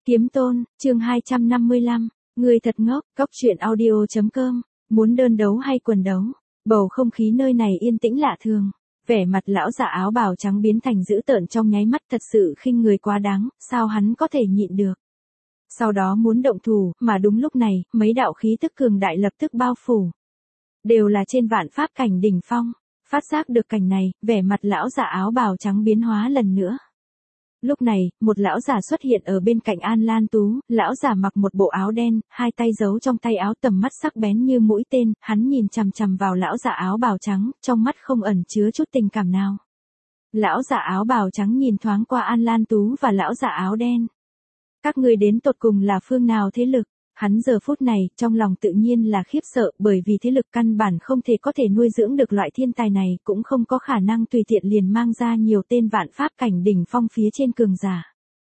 Kiếm Tôn, chương 255, người thật ngốc, góc truyện audio.com, muốn đơn đấu hay quần đấu, bầu không khí nơi này yên tĩnh lạ thường, vẻ mặt lão già áo bào trắng biến thành dữ tợn trong nháy mắt thật sự khinh người quá đáng, sao hắn có thể nhịn được. Sau đó muốn động thủ, mà đúng lúc này, mấy đạo khí tức cường đại lập tức bao phủ. Đều là trên vạn pháp cảnh đỉnh phong, phát giác được cảnh này, vẻ mặt lão già áo bào trắng biến hóa lần nữa. Lúc này, một lão già xuất hiện ở bên cạnh An Lan Tú, lão già mặc một bộ áo đen, hai tay giấu trong tay áo, tầm mắt sắc bén như mũi tên, hắn nhìn chằm chằm vào lão già áo bào trắng, trong mắt không ẩn chứa chút tình cảm nào. Lão già áo bào trắng nhìn thoáng qua An Lan Tú và lão già áo đen. Các ngươi đến tột cùng là phương nào thế lực? Hắn giờ phút này, trong lòng tự nhiên là khiếp sợ, bởi vì thế lực căn bản không thể có thể nuôi dưỡng được loại thiên tài này, cũng không có khả năng tùy tiện liền mang ra nhiều tên vạn pháp cảnh đỉnh phong phía trên cường giả.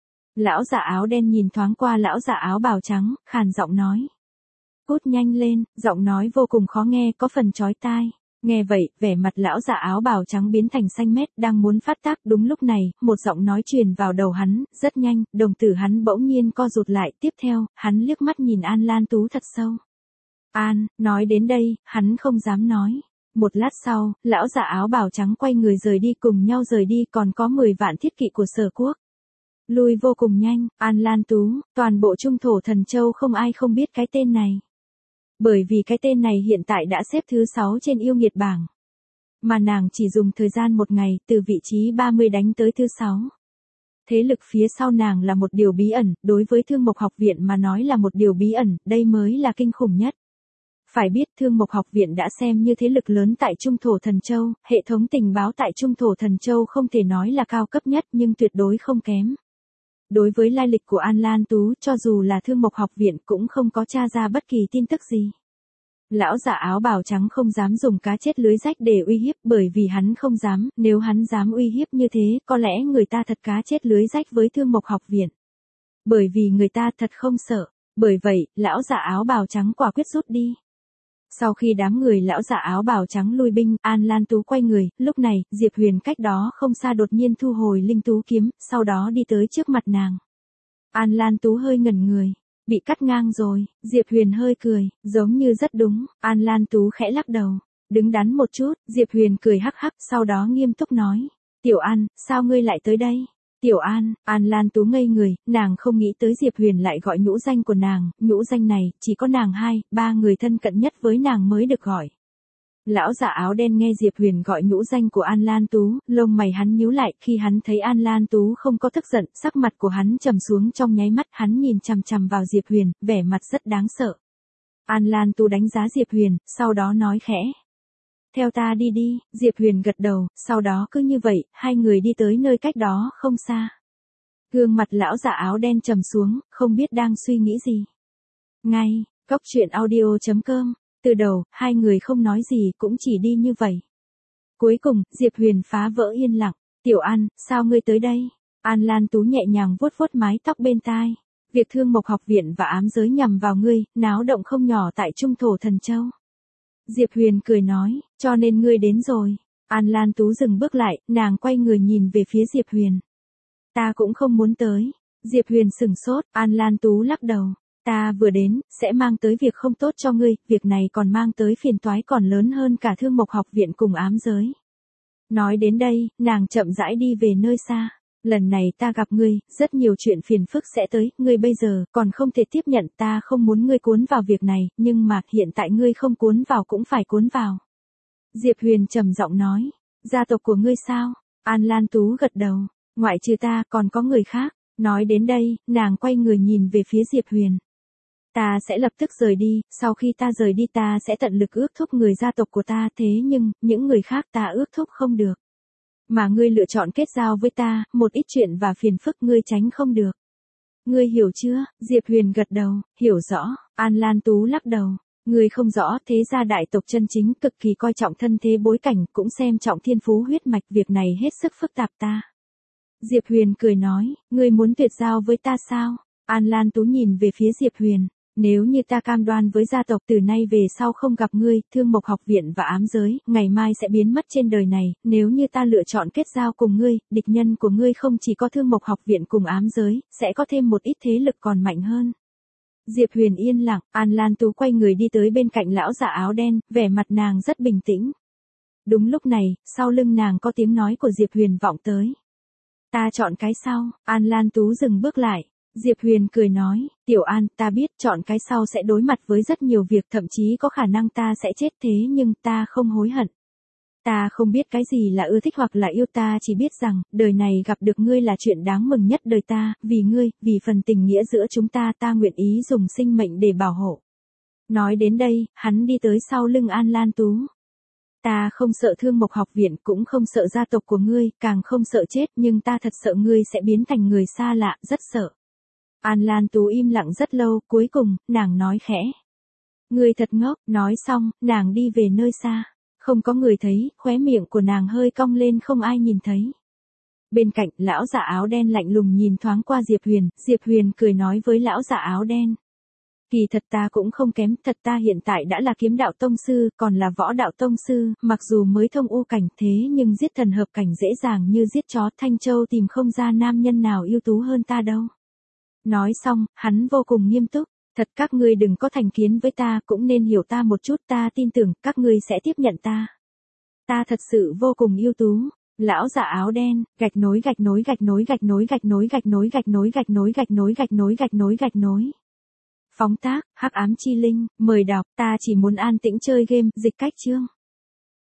Lão già áo đen nhìn thoáng qua lão già áo bào trắng, khàn giọng nói. Cút nhanh lên, giọng nói vô cùng khó nghe, có phần chói tai. Nghe vậy, vẻ mặt lão già áo bào trắng biến thành xanh mét, đang muốn phát tác. Đúng lúc này, một giọng nói truyền vào đầu hắn, rất nhanh, đồng tử hắn bỗng nhiên co rụt lại. Tiếp theo, hắn liếc mắt nhìn An Lan Tú thật sâu. An, nói đến đây, hắn không dám nói. Một lát sau, lão già áo bào trắng quay người rời đi, cùng nhau rời đi, còn có 10 vạn thiết kỵ của Sở Quốc. Lui vô cùng nhanh, An Lan Tú, toàn bộ Trung Thổ Thần Châu không ai không biết cái tên này. Bởi vì cái tên này hiện tại đã xếp thứ 6 trên yêu nghiệt bảng. Mà nàng chỉ dùng thời gian một ngày, từ vị trí 30 đánh tới thứ 6. Thế lực phía sau nàng là một điều bí ẩn, đối với Thương Mộc Học Viện mà nói là một điều bí ẩn, đây mới là kinh khủng nhất. Phải biết Thương Mộc Học Viện đã xem như thế lực lớn tại Trung Thổ Thần Châu, hệ thống tình báo tại Trung Thổ Thần Châu không thể nói là cao cấp nhất nhưng tuyệt đối không kém. Đối với lai lịch của An Lan Tú, cho dù là Thương Mộc Học Viện cũng không có tra ra bất kỳ tin tức gì. Lão già áo bào trắng không dám dùng cá chết lưới rách để uy hiếp, bởi vì hắn không dám, nếu hắn dám uy hiếp như thế, có lẽ người ta thật cá chết lưới rách với Thương Mộc Học Viện. Bởi vì người ta thật không sợ, bởi vậy, lão già áo bào trắng quả quyết rút đi. Sau khi đám người lão già áo bào trắng lui binh, An Lan Tú quay người, lúc này, Diệp Huyền cách đó không xa đột nhiên thu hồi linh tú kiếm, sau đó đi tới trước mặt nàng. An Lan Tú hơi ngẩn người, bị cắt ngang rồi, Diệp Huyền hơi cười, giống như rất đúng, An Lan Tú khẽ lắc đầu, đứng đắn một chút, Diệp Huyền cười hắc hắc, sau đó nghiêm túc nói, Tiểu An, sao ngươi lại tới đây? Tiểu An, An Lan Tú ngây người, nàng không nghĩ tới Diệp Huyền lại gọi nhũ danh của nàng, nhũ danh này, chỉ có nàng 2-3 người thân cận nhất với nàng mới được gọi. Lão già áo đen nghe Diệp Huyền gọi nhũ danh của An Lan Tú, lông mày hắn nhíu lại, khi hắn thấy An Lan Tú không có tức giận, sắc mặt của hắn trầm xuống trong nháy mắt, hắn nhìn chằm chằm vào Diệp Huyền, vẻ mặt rất đáng sợ. An Lan Tú đánh giá Diệp Huyền, sau đó nói khẽ. Theo ta đi đi, Diệp Huyền gật đầu, sau đó cứ như vậy, hai người đi tới nơi cách đó không xa. Gương mặt lão già áo đen trầm xuống, không biết đang suy nghĩ gì. Ngay, góc truyện audio.com, từ đầu, hai người không nói gì cũng chỉ đi như vậy. Cuối cùng, Diệp Huyền phá vỡ yên lặng, Tiểu An, sao ngươi tới đây? An Lan Tú nhẹ nhàng vuốt vuốt mái tóc bên tai. Việc Thương Mộc Học Viện và ám giới nhằm vào ngươi, náo động không nhỏ tại Trung Thổ Thần Châu. Diệp Huyền cười nói, cho nên ngươi đến rồi. An Lan Tú dừng bước lại, nàng quay người nhìn về phía Diệp Huyền. Ta cũng không muốn tới. Diệp Huyền sửng sốt, An Lan Tú lắc đầu. Ta vừa đến, sẽ mang tới việc không tốt cho ngươi, việc này còn mang tới phiền toái còn lớn hơn cả Thương Mộc Học Viện cùng ám giới. Nói đến đây, nàng chậm rãi đi về nơi xa. Lần này ta gặp ngươi, rất nhiều chuyện phiền phức sẽ tới, ngươi bây giờ còn không thể tiếp nhận, ta không muốn ngươi cuốn vào việc này, nhưng mà hiện tại ngươi không cuốn vào cũng phải cuốn vào. Diệp Huyền trầm giọng nói, gia tộc của ngươi sao? An Lan Tú gật đầu, ngoại trừ ta còn có người khác. Nói đến đây, nàng quay người nhìn về phía Diệp Huyền. Ta sẽ lập tức rời đi, sau khi ta rời đi ta sẽ tận lực ước thúc người gia tộc của ta, thế nhưng, những người khác ta ước thúc không được. Mà ngươi lựa chọn kết giao với ta, một ít chuyện và phiền phức ngươi tránh không được. Ngươi hiểu chưa? Diệp Huyền gật đầu, hiểu rõ. An Lan Tú lắc đầu. Ngươi không rõ, thế gia đại tộc chân chính cực kỳ coi trọng thân thế bối cảnh, cũng xem trọng thiên phú huyết mạch, việc này hết sức phức tạp ta. Diệp Huyền cười nói, ngươi muốn tuyệt giao với ta sao? An Lan Tú nhìn về phía Diệp Huyền. Nếu như ta cam đoan với gia tộc từ nay về sau không gặp ngươi, Thương Mộc học viện và ám giới, ngày mai sẽ biến mất trên đời này, nếu như ta lựa chọn kết giao cùng ngươi, địch nhân của ngươi không chỉ có Thương Mộc học viện cùng ám giới, sẽ có thêm một ít thế lực còn mạnh hơn. Diệp Huyền yên lặng, An Lan Tú quay người đi tới bên cạnh lão già áo đen, vẻ mặt nàng rất bình tĩnh. Đúng lúc này, sau lưng nàng có tiếng nói của Diệp Huyền vọng tới. Ta chọn cái sau, An Lan Tú dừng bước lại. Diệp Huyền cười nói, Tiểu An, ta biết chọn cái sau sẽ đối mặt với rất nhiều việc, thậm chí có khả năng ta sẽ chết, thế nhưng ta không hối hận. Ta không biết cái gì là ưa thích hoặc là yêu, ta chỉ biết rằng, đời này gặp được ngươi là chuyện đáng mừng nhất đời ta, vì ngươi, vì phần tình nghĩa giữa chúng ta, ta nguyện ý dùng sinh mệnh để bảo hộ. Nói đến đây, hắn đi tới sau lưng An Lan Tú. Ta không sợ Thương Mộc học viện, cũng không sợ gia tộc của ngươi, càng không sợ chết, nhưng ta thật sợ ngươi sẽ biến thành người xa lạ, rất sợ. An Lan Tú im lặng rất lâu, cuối cùng, nàng nói khẽ. Ngươi thật ngốc, nói xong, nàng đi về nơi xa. Không có người thấy, khóe miệng của nàng hơi cong lên không ai nhìn thấy. Bên cạnh, lão già áo đen lạnh lùng nhìn thoáng qua Diệp Huyền cười nói với lão già áo đen. Kỳ thật ta cũng không kém, thật ta hiện tại đã là kiếm đạo tông sư, còn là võ đạo tông sư, mặc dù mới thông u cảnh thế nhưng giết thần hợp cảnh dễ dàng như giết chó, Thanh Châu tìm không ra nam nhân nào ưu tú hơn ta đâu. Nói xong, hắn vô cùng nghiêm túc, thật các ngươi đừng có thành kiến với ta, cũng nên hiểu ta một chút, ta tin tưởng các ngươi sẽ tiếp nhận ta. Ta thật sự vô cùng ưu tú. Lão già áo đen, gạch nối. Phóng tác, Hắc Ám Chi Linh, mời đọc, ta chỉ muốn an tĩnh chơi game, dịch cách chương.